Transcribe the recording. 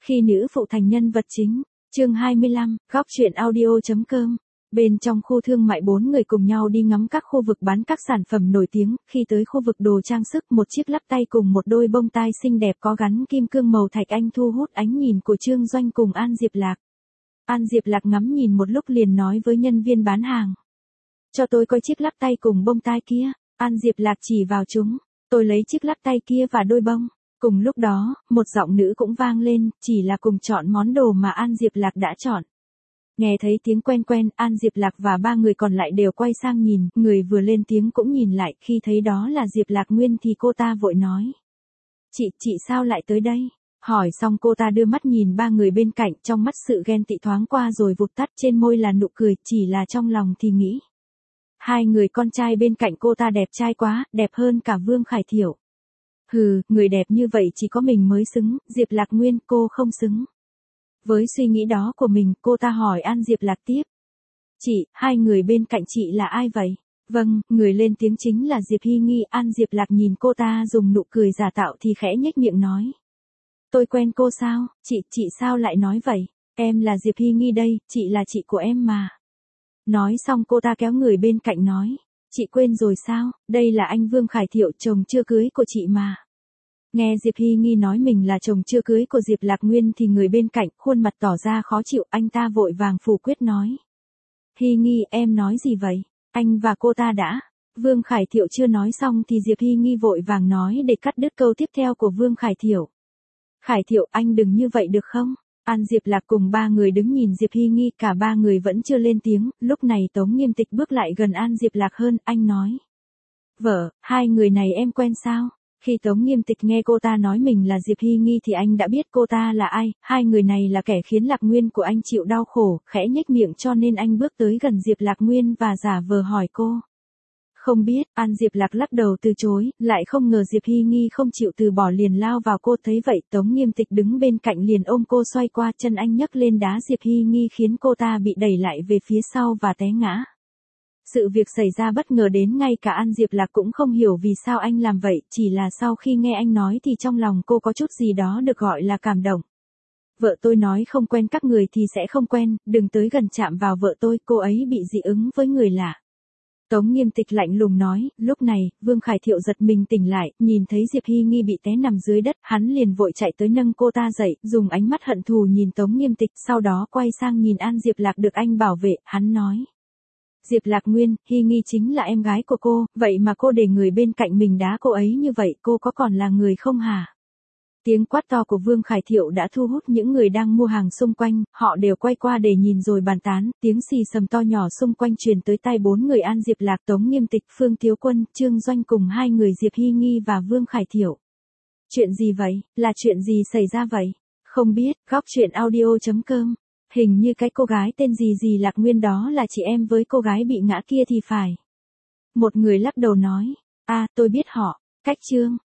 Khi nữ phụ thành nhân vật chính, chương 25, góc truyện audio.com. Bên trong khu thương mại 4 người cùng nhau đi ngắm các khu vực bán các sản phẩm nổi tiếng, khi tới khu vực đồ trang sức một chiếc lắc tay cùng một đôi bông tai xinh đẹp có gắn kim cương màu thạch anh thu hút ánh nhìn của Trương Doanh cùng An Diệp Lạc. An Diệp Lạc ngắm nhìn một lúc liền nói với nhân viên bán hàng. Cho tôi coi chiếc lắc tay cùng bông tai kia. An Diệp Lạc chỉ vào chúng. Tôi lấy chiếc lắc tay kia và đôi bông. Cùng lúc đó, một giọng nữ cũng vang lên, chỉ là cùng chọn món đồ mà An Diệp Lạc đã chọn. Nghe thấy tiếng quen quen, An Diệp Lạc và ba người còn lại đều quay sang nhìn, người vừa lên tiếng cũng nhìn lại, khi thấy đó là Diệp Lạc Nguyên thì cô ta vội nói. Chị sao lại tới đây? Hỏi xong cô ta đưa mắt nhìn ba người bên cạnh, trong mắt sự ghen tị thoáng qua rồi vụt tắt, trên môi là nụ cười, chỉ là trong lòng thì nghĩ. Hai người con trai bên cạnh cô ta đẹp trai quá, đẹp hơn cả Vương Khải Thiểu. Hừ, người đẹp như vậy chỉ có mình mới xứng, Diệp Lạc Nguyên cô không xứng. Với suy nghĩ đó của mình, cô ta hỏi An Diệp Lạc tiếp. Chị, hai người bên cạnh chị là ai vậy? Vâng, người lên tiếng chính là Diệp Hy Nghi. An Diệp Lạc nhìn cô ta dùng nụ cười giả tạo thì khẽ nhếch miệng nói. Tôi quen cô sao? Chị sao lại nói vậy? Em là Diệp Hy Nghi đây, chị là chị của em mà. Nói xong cô ta kéo người bên cạnh nói. Chị quên rồi sao? Đây là anh Vương Khải Thiệu, chồng chưa cưới của chị mà. Nghe Diệp Hy Nghi nói mình là chồng chưa cưới của Diệp Lạc Nguyên thì người bên cạnh khuôn mặt tỏ ra khó chịu, anh ta vội vàng phủ quyết nói. Hy Nghi, em nói gì vậy? Anh và cô ta đã. Vương Khải Thiệu chưa nói xong thì Diệp Hy Nghi vội vàng nói để cắt đứt câu tiếp theo của Vương Khải Thiệu. Khải Thiệu, anh đừng như vậy được không? An Diệp Lạc cùng ba người đứng nhìn Diệp Hy Nghi, cả ba người vẫn chưa lên tiếng, lúc này Tống Nghiêm Tịch bước lại gần An Diệp Lạc hơn, anh nói. Vợ, hai người này em quen sao? Khi Tống Nghiêm Tịch nghe cô ta nói mình là Diệp Hy Nghi thì anh đã biết cô ta là ai, hai người này là kẻ khiến Lạc Nguyên của anh chịu đau khổ, khẽ nhếch miệng cho nên anh bước tới gần Diệp Lạc Nguyên và giả vờ hỏi cô. Không biết, An Diệp Lạc lắc đầu từ chối, lại không ngờ Diệp Hy Nghi không chịu từ bỏ liền lao vào cô, thấy vậy Tống Nghiêm Tịch đứng bên cạnh liền ôm cô xoay qua, chân anh nhấc lên đá Diệp Hy Nghi khiến cô ta bị đẩy lại về phía sau và té ngã. Sự việc xảy ra bất ngờ đến ngay cả An Diệp Lạc cũng không hiểu vì sao anh làm vậy, chỉ là sau khi nghe anh nói thì trong lòng cô có chút gì đó được gọi là cảm động. Vợ tôi nói không quen các người thì sẽ không quen, đừng tới gần chạm vào vợ tôi, cô ấy bị dị ứng với người lạ. Tống Nghiêm Tịch lạnh lùng nói, lúc này, Vương Khải Thiệu giật mình tỉnh lại, nhìn thấy Diệp Hy Nghi bị té nằm dưới đất, hắn liền vội chạy tới nâng cô ta dậy, dùng ánh mắt hận thù nhìn Tống Nghiêm Tịch, sau đó quay sang nhìn An Diệp Lạc được anh bảo vệ, hắn nói. Diệp Lạc Nguyên, Hy Nghi chính là em gái của cô, vậy mà cô để người bên cạnh mình đá cô ấy như vậy, cô có còn là người không hả? Tiếng quát to của Vương Khải Thiệu đã thu hút những người đang mua hàng xung quanh, họ đều quay qua để nhìn rồi bàn tán, tiếng xì xầm to nhỏ xung quanh truyền tới tai bốn người An Diệp Lạc, Tống Nghiêm Tịch, Phương Thiếu Quân, Trương Doanh cùng hai người Diệp Hy Nghi và Vương Khải Thiệu. Chuyện gì vậy? Là chuyện gì xảy ra vậy? Không biết, góc truyện audio.com. Hình như cái cô gái tên gì Lạc Nguyên đó là chị em với cô gái bị ngã kia thì phải. Một người lắc đầu nói, tôi biết họ. Cách Trương,